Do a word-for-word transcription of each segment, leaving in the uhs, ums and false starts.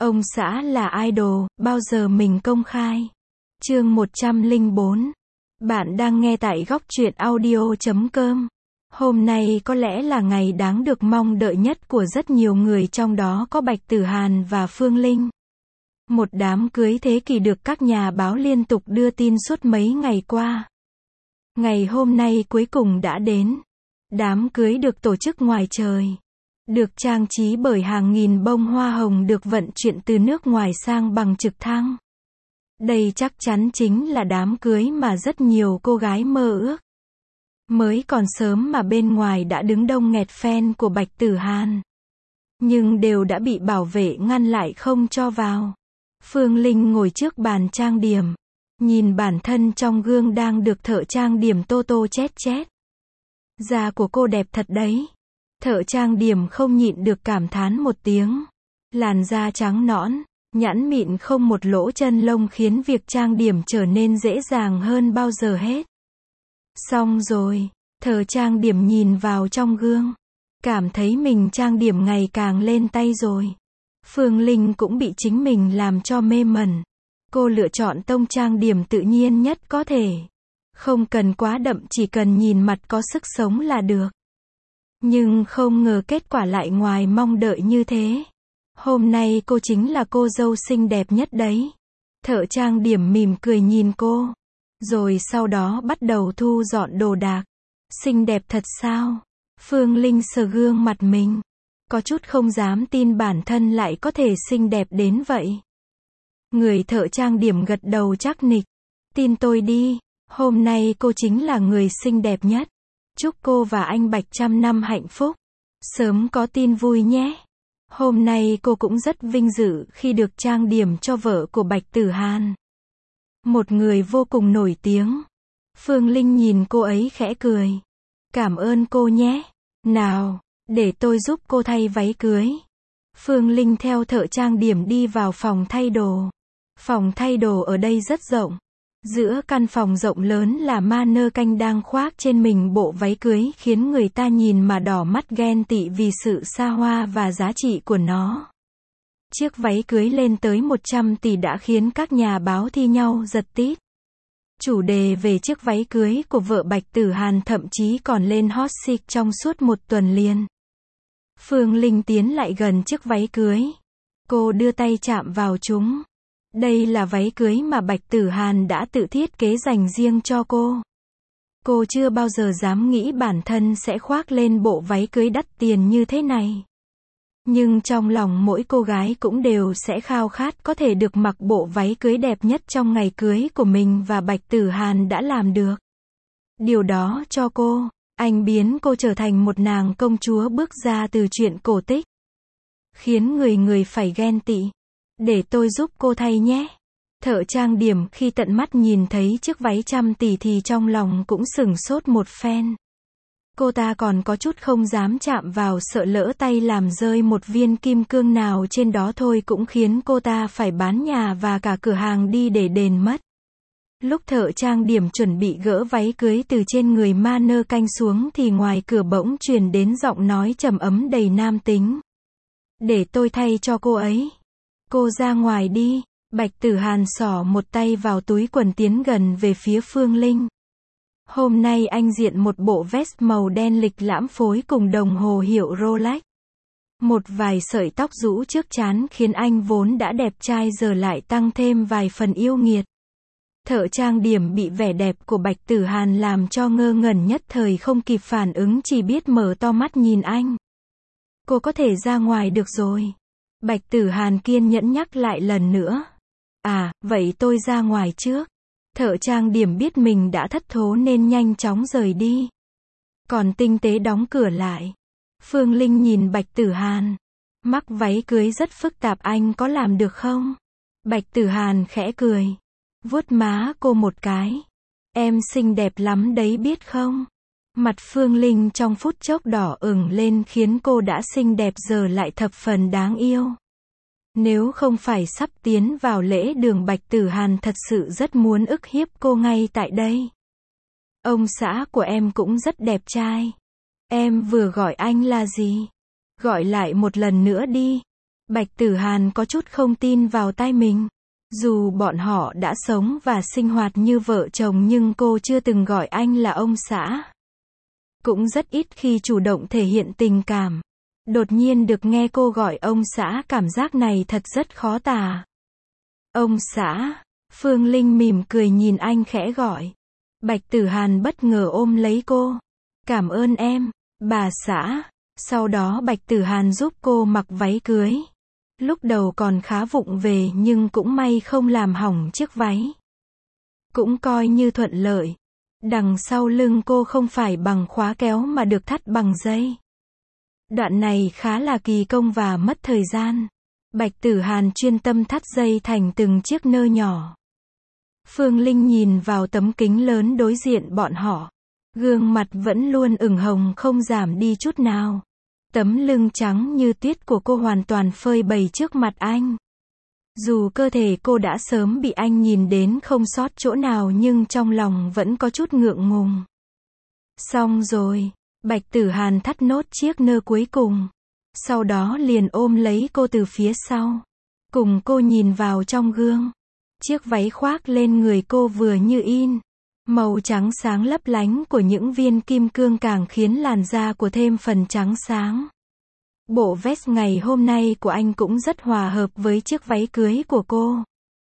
Ông xã là idol, bao giờ mình công khai. Chương một trăm lẻ bốn. Bạn đang nghe tại góc truyện audio chấm com. Hôm nay có lẽ là ngày đáng được mong đợi nhất của rất nhiều người, trong đó có Bạch Tử Hàn và Phương Linh. Một đám cưới thế kỷ được các nhà báo liên tục đưa tin suốt mấy ngày qua. Ngày hôm nay cuối cùng đã đến. Đám cưới được tổ chức ngoài trời, được trang trí bởi hàng nghìn bông hoa hồng được vận chuyển từ nước ngoài sang bằng trực thăng. Đây chắc chắn chính là đám cưới mà rất nhiều cô gái mơ ước. Mới còn sớm mà bên ngoài đã đứng đông nghẹt fan của Bạch Tử Hàn, nhưng đều đã bị bảo vệ ngăn lại không cho vào. Phương Linh ngồi trước bàn trang điểm, nhìn bản thân trong gương đang được thợ trang điểm tô tô chét chét. Da của cô đẹp thật đấy. Thợ trang điểm không nhịn được cảm thán một tiếng. Làn da trắng nõn, nhẵn mịn không một lỗ chân lông khiến việc trang điểm trở nên dễ dàng hơn bao giờ hết. Xong rồi, thợ trang điểm nhìn vào trong gương, cảm thấy mình trang điểm ngày càng lên tay rồi. Phương Linh cũng bị chính mình làm cho mê mẩn. Cô lựa chọn tông trang điểm tự nhiên nhất có thể. Không cần quá đậm, chỉ cần nhìn mặt có sức sống là được. Nhưng không ngờ kết quả lại ngoài mong đợi như thế. Hôm nay cô chính là cô dâu xinh đẹp nhất đấy. Thợ trang điểm mỉm cười nhìn cô, rồi sau đó bắt đầu thu dọn đồ đạc. Xinh đẹp thật sao? Phương Linh sờ gương mặt mình, có chút không dám tin bản thân lại có thể xinh đẹp đến vậy. Người thợ trang điểm gật đầu chắc nịch. Tin tôi đi, hôm nay cô chính là người xinh đẹp nhất. Chúc cô và anh Bạch trăm năm hạnh phúc. Sớm có tin vui nhé. Hôm nay cô cũng rất vinh dự khi được trang điểm cho vợ của Bạch Tử Hàn, một người vô cùng nổi tiếng. Phương Linh nhìn cô ấy khẽ cười. Cảm ơn cô nhé. Nào, để tôi giúp cô thay váy cưới. Phương Linh theo thợ trang điểm đi vào phòng thay đồ. Phòng thay đồ ở đây rất rộng. Giữa căn phòng rộng lớn là mannequin đang khoác trên mình bộ váy cưới, khiến người ta nhìn mà đỏ mắt ghen tị vì sự xa hoa và giá trị của nó. Chiếc váy cưới lên tới một trăm tỷ đã khiến các nhà báo thi nhau giật tít. Chủ đề về chiếc váy cưới của vợ Bạch Tử Hàn thậm chí còn lên hot seat trong suốt một tuần liền. Phương Linh tiến lại gần chiếc váy cưới. Cô đưa tay chạm vào chúng. Đây là váy cưới mà Bạch Tử Hàn đã tự thiết kế dành riêng cho cô. Cô chưa bao giờ dám nghĩ bản thân sẽ khoác lên bộ váy cưới đắt tiền như thế này. Nhưng trong lòng mỗi cô gái cũng đều sẽ khao khát có thể được mặc bộ váy cưới đẹp nhất trong ngày cưới của mình, và Bạch Tử Hàn đã làm được điều đó cho cô. Anh biến cô trở thành một nàng công chúa bước ra từ truyện cổ tích, khiến người người phải ghen tị. Để tôi giúp cô thay nhé. Thợ trang điểm khi tận mắt nhìn thấy chiếc váy trăm tỷ thì trong lòng cũng sửng sốt một phen. Cô ta còn có chút không dám chạm vào, sợ lỡ tay làm rơi một viên kim cương nào trên đó thôi cũng khiến cô ta phải bán nhà và cả cửa hàng đi để đền mất. Lúc thợ trang điểm chuẩn bị gỡ váy cưới từ trên người mannequin xuống thì ngoài cửa bỗng truyền đến giọng nói trầm ấm đầy nam tính. Để tôi thay cho cô ấy. Cô ra ngoài đi. Bạch Tử Hàn xỏ một tay vào túi quần tiến gần về phía Phương Linh. Hôm nay anh diện một bộ vest màu đen lịch lãm phối cùng đồng hồ hiệu Rolex. Một vài sợi tóc rũ trước trán khiến anh vốn đã đẹp trai giờ lại tăng thêm vài phần yêu nghiệt. Thợ trang điểm bị vẻ đẹp của Bạch Tử Hàn làm cho ngơ ngẩn, nhất thời không kịp phản ứng, chỉ biết mở to mắt nhìn anh. Cô có thể ra ngoài được rồi. Bạch Tử Hàn kiên nhẫn nhắc lại lần nữa. À, vậy tôi ra ngoài trước. Thợ trang điểm biết mình đã thất thố nên nhanh chóng rời đi. Còn tinh tế đóng cửa lại. Phương Linh nhìn Bạch Tử Hàn. Mắc váy cưới rất phức tạp, anh có làm được không? Bạch Tử Hàn khẽ cười, vuốt má cô một cái. Em xinh đẹp lắm đấy biết không? Mặt Phương Linh trong phút chốc đỏ ửng lên, khiến cô đã xinh đẹp giờ lại thập phần đáng yêu. Nếu không phải sắp tiến vào lễ đường, Bạch Tử Hàn thật sự rất muốn ức hiếp cô ngay tại đây. Ông xã của em cũng rất đẹp trai. Em vừa gọi anh là gì? Gọi lại một lần nữa đi. Bạch Tử Hàn có chút không tin vào tai mình. Dù bọn họ đã sống và sinh hoạt như vợ chồng nhưng cô chưa từng gọi anh là ông xã. Cũng rất ít khi chủ động thể hiện tình cảm. Đột nhiên được nghe cô gọi ông xã, cảm giác này thật rất khó tả. Ông xã. Phương Linh mỉm cười nhìn anh khẽ gọi. Bạch Tử Hàn bất ngờ ôm lấy cô. Cảm ơn em, bà xã. Sau đó Bạch Tử Hàn giúp cô mặc váy cưới. Lúc đầu còn khá vụng về nhưng cũng may không làm hỏng chiếc váy. Cũng coi như thuận lợi. Đằng sau lưng cô không phải bằng khóa kéo mà được thắt bằng dây. Đoạn này khá là kỳ công và mất thời gian. Bạch Tử Hàn chuyên tâm thắt dây thành từng chiếc nơ nhỏ. Phương Linh nhìn vào tấm kính lớn đối diện bọn họ. Gương mặt vẫn luôn ửng hồng không giảm đi chút nào. Tấm lưng trắng như tuyết của cô hoàn toàn phơi bày trước mặt anh. Dù cơ thể cô đã sớm bị anh nhìn đến không sót chỗ nào nhưng trong lòng vẫn có chút ngượng ngùng. Xong rồi, Bạch Tử Hàn thắt nốt chiếc nơ cuối cùng. Sau đó liền ôm lấy cô từ phía sau. Cùng cô nhìn vào trong gương. Chiếc váy khoác lên người cô vừa như in. Màu trắng sáng lấp lánh của những viên kim cương càng khiến làn da của thêm phần trắng sáng. Bộ vest ngày hôm nay của anh cũng rất hòa hợp với chiếc váy cưới của cô.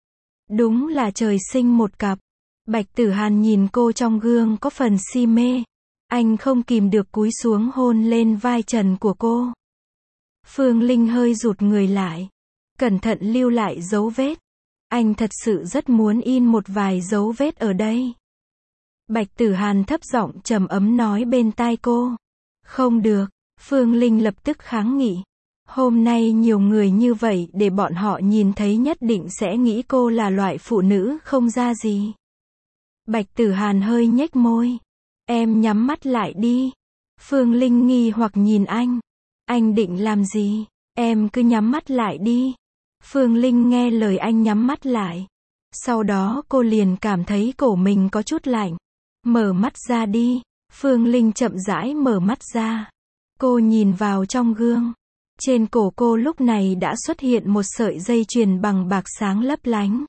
Đúng là trời sinh một cặp. Bạch Tử Hàn nhìn cô trong gương có phần si mê. Anh không kìm được cúi xuống hôn lên vai trần của cô. Phương Linh hơi rụt người lại. Cẩn thận lưu lại dấu vết. Anh thật sự rất muốn in một vài dấu vết ở đây. Bạch Tử Hàn thấp giọng trầm ấm nói bên tai cô. Không được. Phương Linh lập tức kháng nghị. Hôm nay nhiều người như vậy để bọn họ nhìn thấy nhất định sẽ nghĩ cô là loại phụ nữ không ra gì. Bạch Tử Hàn hơi nhếch môi. Em nhắm mắt lại đi. Phương Linh nghi hoặc nhìn anh. Anh định làm gì? Em cứ nhắm mắt lại đi. Phương Linh nghe lời anh nhắm mắt lại. Sau đó cô liền cảm thấy cổ mình có chút lạnh. Mở mắt ra đi. Phương Linh chậm rãi mở mắt ra. Cô nhìn vào trong gương. Trên cổ cô lúc này đã xuất hiện một sợi dây chuyền bằng bạc sáng lấp lánh.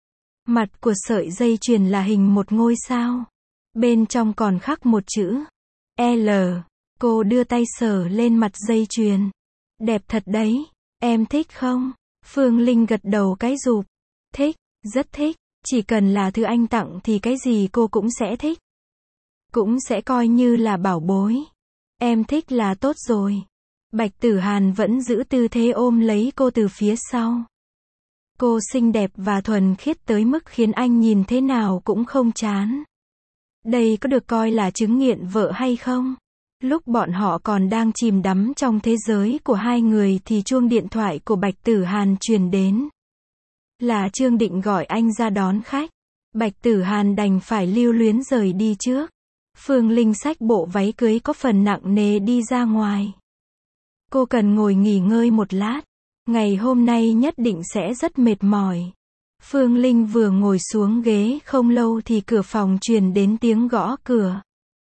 Mặt của sợi dây chuyền là hình một ngôi sao. Bên trong còn khắc một chữ L. Cô đưa tay sờ lên mặt dây chuyền. Đẹp thật đấy. Em thích không? Phương Linh gật đầu cái rụp. Thích, rất thích. Chỉ cần là thứ anh tặng thì cái gì cô cũng sẽ thích. Cũng sẽ coi như là bảo bối. Em thích là tốt rồi. Bạch Tử Hàn vẫn giữ tư thế ôm lấy cô từ phía sau. Cô xinh đẹp và thuần khiết tới mức khiến anh nhìn thế nào cũng không chán. Đây có được coi là chứng nghiện vợ hay không? Lúc bọn họ còn đang chìm đắm trong thế giới của hai người thì chuông điện thoại của Bạch Tử Hàn truyền đến. Là Trương Định gọi anh ra đón khách. Bạch Tử Hàn đành phải lưu luyến rời đi trước. Phương Linh xách bộ váy cưới có phần nặng nề đi ra ngoài. Cô cần ngồi nghỉ ngơi một lát. Ngày hôm nay nhất định sẽ rất mệt mỏi. Phương Linh vừa ngồi xuống ghế không lâu thì cửa phòng truyền đến tiếng gõ cửa.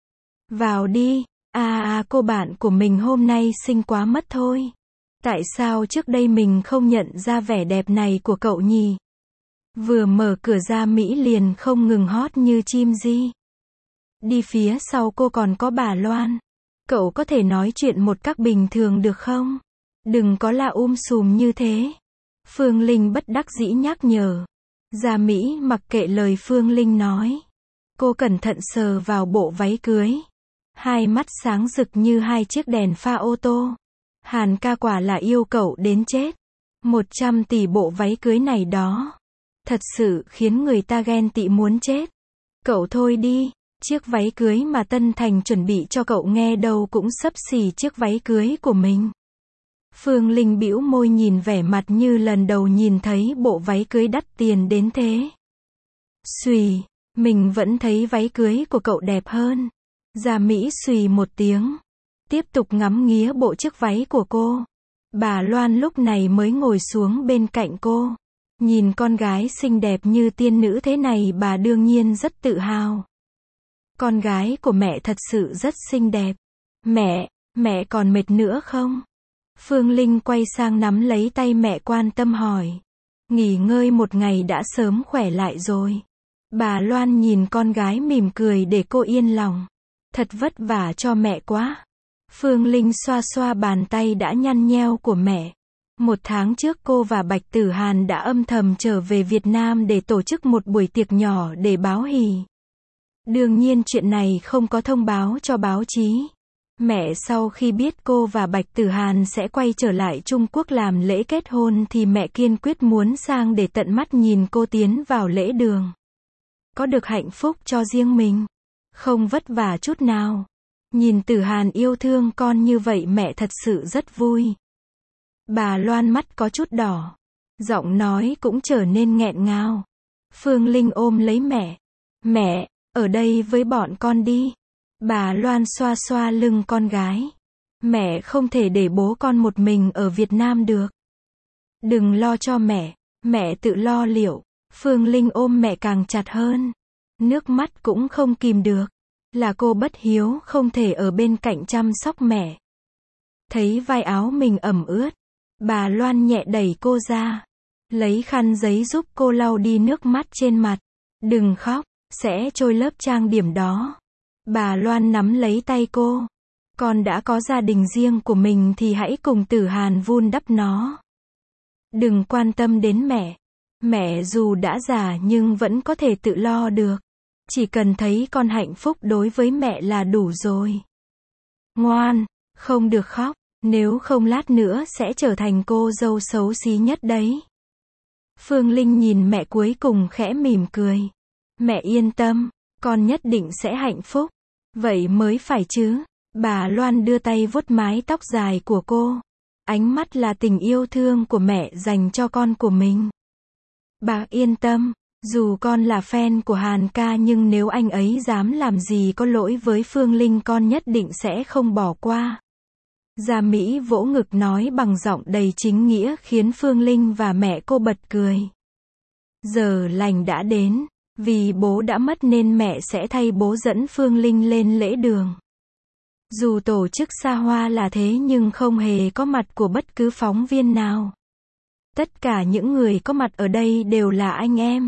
Vào đi. À à cô bạn của mình hôm nay xinh quá mất thôi. Tại sao trước đây mình không nhận ra vẻ đẹp này của cậu nhỉ? Vừa mở cửa ra Mỹ liền không ngừng hót như chim di. Đi phía sau cô còn có bà Loan. Cậu có thể nói chuyện một cách bình thường được không? Đừng có là um sùm như thế. Phương Linh bất đắc dĩ nhắc nhở. Gia Mỹ mặc kệ lời Phương Linh nói. Cô cẩn thận sờ vào bộ váy cưới. Hai mắt sáng rực như hai chiếc đèn pha ô tô. Hàn ca quả là yêu cậu đến chết. Một trăm tỷ bộ váy cưới này đó. Thật sự khiến người ta ghen tị muốn chết. Cậu thôi đi. Chiếc váy cưới mà Tân Thành chuẩn bị cho cậu nghe đâu cũng xấp xỉ chiếc váy cưới của mình. Phương Linh bĩu môi nhìn vẻ mặt như lần đầu nhìn thấy bộ váy cưới đắt tiền đến thế. Xùy, mình vẫn thấy váy cưới của cậu đẹp hơn. Gia Mỹ xùy một tiếng. Tiếp tục ngắm nghía bộ chiếc váy của cô. Bà Loan lúc này mới ngồi xuống bên cạnh cô. Nhìn con gái xinh đẹp như tiên nữ thế này bà đương nhiên rất tự hào. Con gái của mẹ thật sự rất xinh đẹp. Mẹ, mẹ còn mệt nữa không? Phương Linh quay sang nắm lấy tay mẹ quan tâm hỏi. Nghỉ ngơi một ngày đã sớm khỏe lại rồi. Bà Loan nhìn con gái mỉm cười để cô yên lòng. Thật vất vả cho mẹ quá. Phương Linh xoa xoa bàn tay đã nhăn nheo của mẹ. Một tháng trước cô và Bạch Tử Hàn đã âm thầm trở về Việt Nam để tổ chức một buổi tiệc nhỏ để báo hỉ. Đương nhiên chuyện này không có thông báo cho báo chí. Mẹ sau khi biết cô và Bạch Tử Hàn sẽ quay trở lại Trung Quốc làm lễ kết hôn thì mẹ kiên quyết muốn sang để tận mắt nhìn cô tiến vào lễ đường. Có được hạnh phúc cho riêng mình. Không vất vả chút nào. Nhìn Tử Hàn yêu thương con như vậy mẹ thật sự rất vui. Bà Loan mắt có chút đỏ. Giọng nói cũng trở nên nghẹn ngào. Phương Linh ôm lấy mẹ. Mẹ, ở đây với bọn con đi. Bà Loan xoa xoa lưng con gái. Mẹ không thể để bố con một mình ở Việt Nam được. Đừng lo cho mẹ, mẹ tự lo liệu. Phương Linh ôm mẹ càng chặt hơn. Nước mắt cũng không kìm được. Là cô bất hiếu không thể ở bên cạnh chăm sóc mẹ. Thấy vai áo mình ẩm ướt. Bà Loan nhẹ đẩy cô ra. Lấy khăn giấy giúp cô lau đi nước mắt trên mặt. Đừng khóc, sẽ trôi lớp trang điểm đó. Bà Loan nắm lấy tay cô. Con đã có gia đình riêng của mình thì hãy cùng Tử Hàn vun đắp nó. Đừng quan tâm đến mẹ. Mẹ dù đã già nhưng vẫn có thể tự lo được. Chỉ cần thấy con hạnh phúc đối với mẹ là đủ rồi. Ngoan, không được khóc, nếu không lát nữa sẽ trở thành cô dâu xấu xí nhất đấy. Phương Linh nhìn mẹ cuối cùng khẽ mỉm cười. Mẹ yên tâm, con nhất định sẽ hạnh phúc. Vậy mới phải chứ. Bà Loan đưa tay vuốt mái tóc dài của cô. Ánh mắt là tình yêu thương của mẹ dành cho con của mình. Bà yên tâm, dù con là fan của Hàn ca nhưng nếu anh ấy dám làm gì có lỗi với Phương Linh con nhất định sẽ không bỏ qua. Gia Mỹ vỗ ngực nói bằng giọng đầy chính nghĩa khiến Phương Linh và mẹ cô bật cười. Giờ lành đã đến, vì bố đã mất nên mẹ sẽ thay bố dẫn Phương Linh lên lễ đường. Dù tổ chức xa hoa là thế nhưng không hề có mặt của bất cứ phóng viên nào. Tất cả những người có mặt ở đây đều là anh em,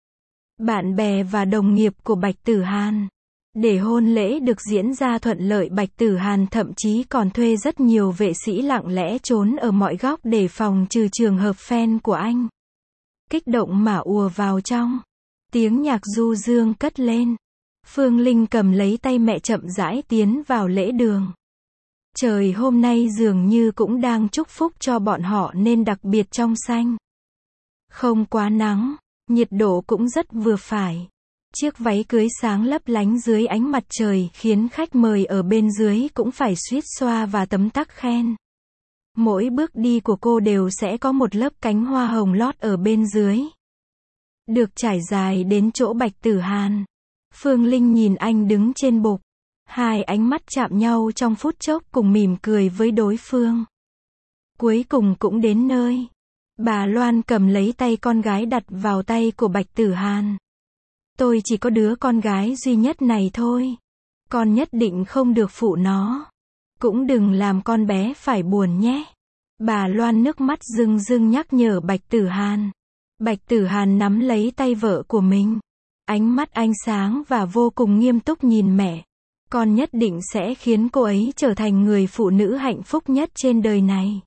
bạn bè và đồng nghiệp của Bạch Tử Hàn. Để hôn lễ được diễn ra thuận lợi, Bạch Tử Hàn thậm chí còn thuê rất nhiều vệ sĩ lặng lẽ trốn ở mọi góc để phòng trừ trường hợp fan của anh kích động mà ùa vào trong. Tiếng nhạc du dương cất lên. Phương Linh cầm lấy tay mẹ chậm rãi tiến vào lễ đường. Trời hôm nay dường như cũng đang chúc phúc cho bọn họ nên đặc biệt trong xanh. Không quá nắng, nhiệt độ cũng rất vừa phải. Chiếc váy cưới sáng lấp lánh dưới ánh mặt trời khiến khách mời ở bên dưới cũng phải suýt xoa và tấm tắc khen. Mỗi bước đi của cô đều sẽ có một lớp cánh hoa hồng lót ở bên dưới. Được trải dài đến chỗ Bạch Tử Hàn. Phương Linh nhìn anh đứng trên bục. Hai ánh mắt chạm nhau trong phút chốc cùng mỉm cười với đối phương. Cuối cùng cũng đến nơi. Bà Loan cầm lấy tay con gái đặt vào tay của Bạch Tử Hàn. Tôi chỉ có đứa con gái duy nhất này thôi. Con nhất định không được phụ nó. Cũng đừng làm con bé phải buồn nhé. Bà Loan nước mắt rưng rưng nhắc nhở Bạch Tử Hàn. Bạch Tử Hàn nắm lấy tay vợ của mình. Ánh mắt anh sáng và vô cùng nghiêm túc nhìn mẹ. Con nhất định sẽ khiến cô ấy trở thành người phụ nữ hạnh phúc nhất trên đời này.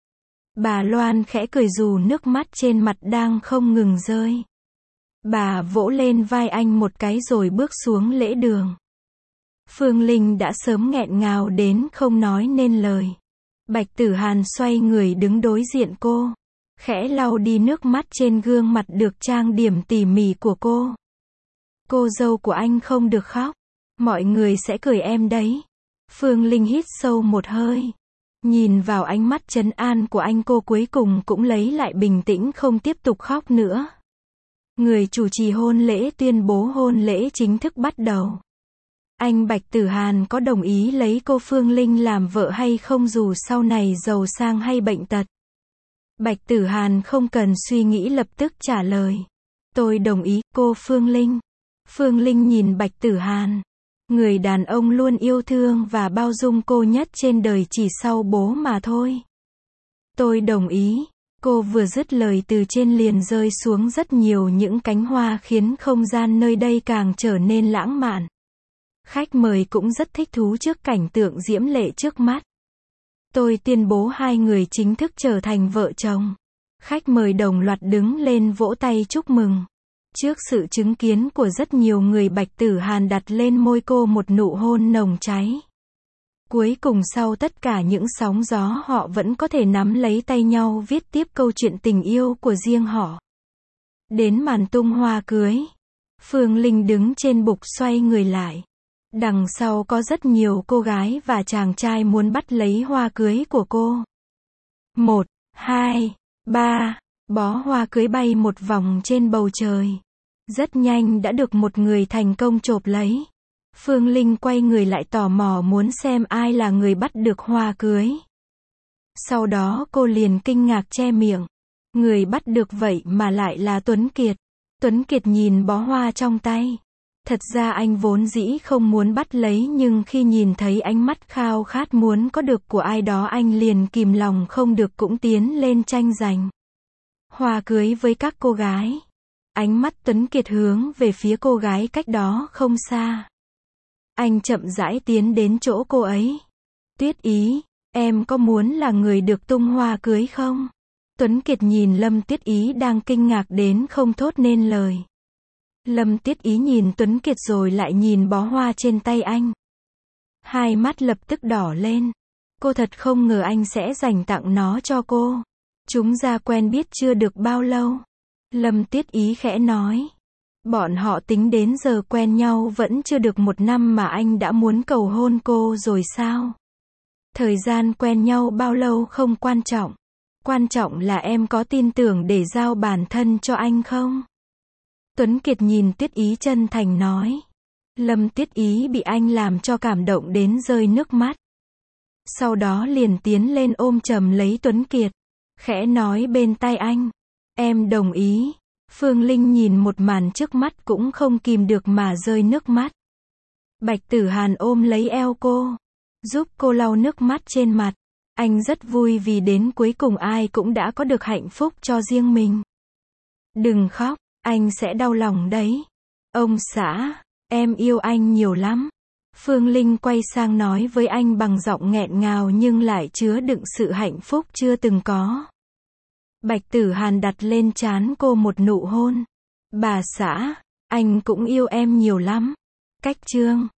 Bà Loan khẽ cười dù nước mắt trên mặt đang không ngừng rơi. Bà vỗ lên vai anh một cái rồi bước xuống lễ đường. Phương Linh đã sớm nghẹn ngào đến không nói nên lời. Bạch Tử Hàn xoay người đứng đối diện cô. Khẽ lau đi nước mắt trên gương mặt được trang điểm tỉ mỉ của cô. Cô dâu của anh không được khóc. Mọi người sẽ cười em đấy. Phương Linh hít sâu một hơi. Nhìn vào ánh mắt trấn an của anh, cô cuối cùng cũng lấy lại bình tĩnh không tiếp tục khóc nữa. Người chủ trì hôn lễ tuyên bố hôn lễ chính thức bắt đầu. Anh Bạch Tử Hàn có đồng ý lấy cô Phương Linh làm vợ hay không dù sau này giàu sang hay bệnh tật? Bạch Tử Hàn không cần suy nghĩ lập tức trả lời. Tôi đồng ý, cô Phương Linh. Phương Linh nhìn Bạch Tử Hàn. Người đàn ông luôn yêu thương và bao dung cô nhất trên đời chỉ sau bố mà thôi. Tôi đồng ý. Cô vừa dứt lời từ trên liền rơi xuống rất nhiều những cánh hoa khiến không gian nơi đây càng trở nên lãng mạn. Khách mời cũng rất thích thú trước cảnh tượng diễm lệ trước mắt. Tôi tuyên bố hai người chính thức trở thành vợ chồng. Khách mời đồng loạt đứng lên vỗ tay chúc mừng. Trước sự chứng kiến của rất nhiều người, Bạch Tử Hàn đặt lên môi cô một nụ hôn nồng cháy. Cuối cùng sau tất cả những sóng gió, họ vẫn có thể nắm lấy tay nhau viết tiếp câu chuyện tình yêu của riêng họ. Đến màn tung hoa cưới, Phương Linh đứng trên bục xoay người lại. Đằng sau có rất nhiều cô gái và chàng trai muốn bắt lấy hoa cưới của cô. Một, hai, ba, bó hoa cưới bay một vòng trên bầu trời. Rất nhanh đã được một người thành công chộp lấy. Phương Linh quay người lại tò mò muốn xem ai là người bắt được hoa cưới. Sau đó cô liền kinh ngạc che miệng. Người bắt được vậy mà lại là Tuấn Kiệt. Tuấn Kiệt nhìn bó hoa trong tay. Thật ra anh vốn dĩ không muốn bắt lấy, nhưng khi nhìn thấy ánh mắt khao khát muốn có được của ai đó, anh liền kìm lòng không được cũng tiến lên tranh giành hoa cưới với các cô gái. Ánh mắt Tuấn Kiệt hướng về phía cô gái cách đó không xa. Anh chậm rãi tiến đến chỗ cô ấy. Tuyết Ý, em có muốn là người được tung hoa cưới không? Tuấn Kiệt nhìn Lâm Tuyết Ý đang kinh ngạc đến không thốt nên lời. Lâm Tuyết Ý nhìn Tuấn Kiệt rồi lại nhìn bó hoa trên tay anh. Hai mắt lập tức đỏ lên. Cô thật không ngờ anh sẽ dành tặng nó cho cô. Chúng ra quen biết chưa được bao lâu. Lâm Tuyết Ý khẽ nói. Bọn họ tính đến giờ quen nhau vẫn chưa được một năm mà anh đã muốn cầu hôn cô rồi sao? Thời gian quen nhau bao lâu không quan trọng. Quan trọng là em có tin tưởng để giao bản thân cho anh không? Tuấn Kiệt nhìn Tuyết Ý chân thành nói. Lâm Tuyết Ý bị anh làm cho cảm động đến rơi nước mắt. Sau đó liền tiến lên ôm chầm lấy Tuấn Kiệt. Khẽ nói bên tai anh. Em đồng ý. Phương Linh nhìn một màn trước mắt cũng không kìm được mà rơi nước mắt. Bạch Tử Hàn ôm lấy eo cô, giúp cô lau nước mắt trên mặt. Anh rất vui vì đến cuối cùng ai cũng đã có được hạnh phúc cho riêng mình. Đừng khóc, anh sẽ đau lòng đấy. Ông xã, em yêu anh nhiều lắm. Phương Linh quay sang nói với anh bằng giọng nghẹn ngào nhưng lại chứa đựng sự hạnh phúc chưa từng có. Bạch Tử Hàn đặt lên trán cô một nụ hôn. Bà xã, anh cũng yêu em nhiều lắm. Cách chương